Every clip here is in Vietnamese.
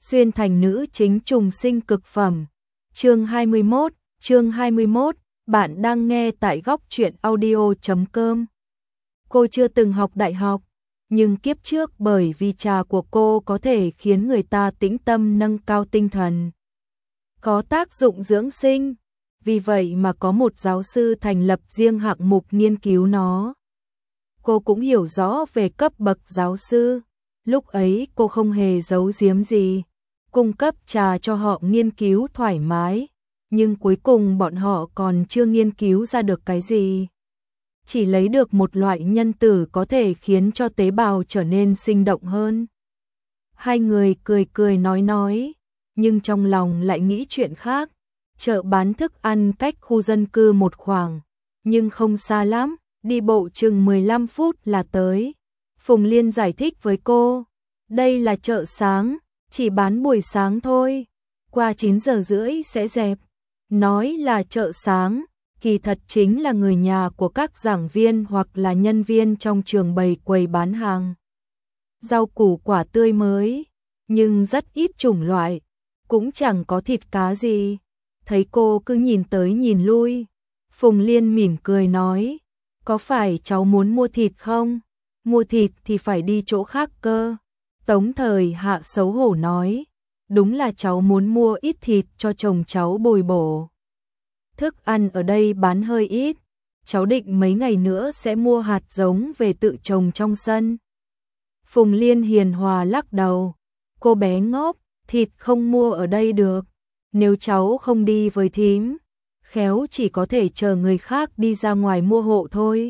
xuyên thành nữ chính trùng sinh cực phẩm. Chương 21, bạn đang nghe tại góc truyện audio.com. Cô chưa từng học đại học, nhưng kiếp trước bởi vì trà của cô có thể khiến người ta tĩnh tâm nâng cao tinh thần, có tác dụng dưỡng sinh, vì vậy mà có một giáo sư thành lập riêng hạng mục nghiên cứu nó. Cô cũng hiểu rõ về cấp bậc giáo sư, lúc ấy cô không hề giấu giếm gì, cung cấp trà cho họ nghiên cứu thoải mái, nhưng cuối cùng bọn họ còn chưa nghiên cứu ra được cái gì. Chỉ lấy được một loại nhân tử có thể khiến cho tế bào trở nên sinh động hơn. Hai người cười cười nói, nhưng trong lòng lại nghĩ chuyện khác. Chợ bán thức ăn cách khu dân cư một khoảng, nhưng không xa lắm, đi bộ chừng 15 phút là tới. Phùng Liên giải thích với cô, đây là chợ sáng, chỉ bán buổi sáng thôi, qua 9 giờ rưỡi sẽ dẹp. Nói là chợ sáng, kỳ thật chính là người nhà của các giảng viên hoặc là nhân viên trong trường bày quầy bán hàng. Rau củ quả tươi mới, nhưng rất ít chủng loại, cũng chẳng có thịt cá gì. Thấy cô cứ nhìn tới nhìn lui, Phùng Liên mỉm cười nói, có phải cháu muốn mua thịt không? Mua thịt thì phải đi chỗ khác cơ. Tống Thời Hạ xấu hổ nói, đúng là cháu muốn mua ít thịt cho chồng cháu bồi bổ. Thức ăn ở đây bán hơi ít, cháu định mấy ngày nữa sẽ mua hạt giống về tự trồng trong sân. Phùng Liên hiền hòa lắc đầu, cô bé ngốc, thịt không mua ở đây được, nếu cháu không đi với thím, khéo chỉ có thể chờ người khác đi ra ngoài mua hộ thôi.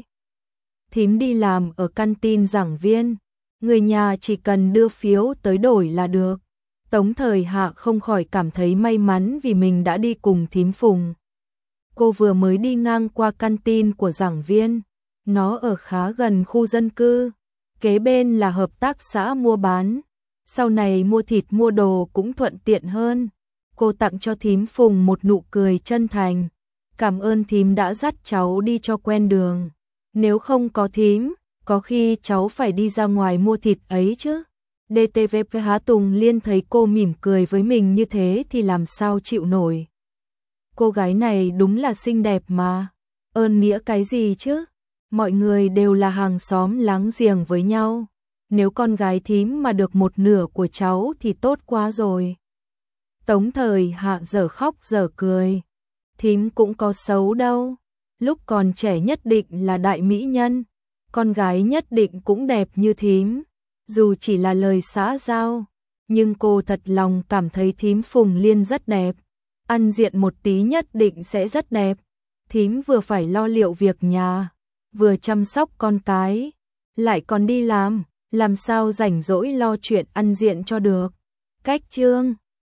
Thím đi làm ở căn tin giảng viên, người nhà chỉ cần đưa phiếu tới đổi là được. Tống Thời Hạ không khỏi cảm thấy may mắn vì mình đã đi cùng thím Phùng. Cô vừa mới đi ngang qua căn tin của giảng viên, nó ở khá gần khu dân cư, kế bên là hợp tác xã mua bán, sau này mua thịt mua đồ cũng thuận tiện hơn. Cô tặng cho thím Phùng một nụ cười chân thành, cảm ơn thím đã dắt cháu đi cho quen đường, nếu không có thím, có khi cháu phải đi ra ngoài mua thịt ấy chứ. DTVPH Tùng Liên thấy cô mỉm cười với mình như thế thì làm sao chịu nổi. Cô gái này đúng là xinh đẹp mà, ơn nghĩa cái gì chứ, mọi người đều là hàng xóm láng giềng với nhau, nếu con gái thím mà được một nửa của cháu thì tốt quá rồi. Tống Thời Hạ dở khóc dở cười, thím cũng có xấu đâu, lúc còn trẻ nhất định là đại mỹ nhân, con gái nhất định cũng đẹp như thím, dù chỉ là lời xã giao, nhưng cô thật lòng cảm thấy thím Phùng Liên rất đẹp, ăn diện một tí nhất định sẽ rất đẹp. Thím vừa phải lo liệu việc nhà, vừa chăm sóc con cái, lại còn đi làm sao rảnh rỗi lo chuyện ăn diện cho được. Cách chương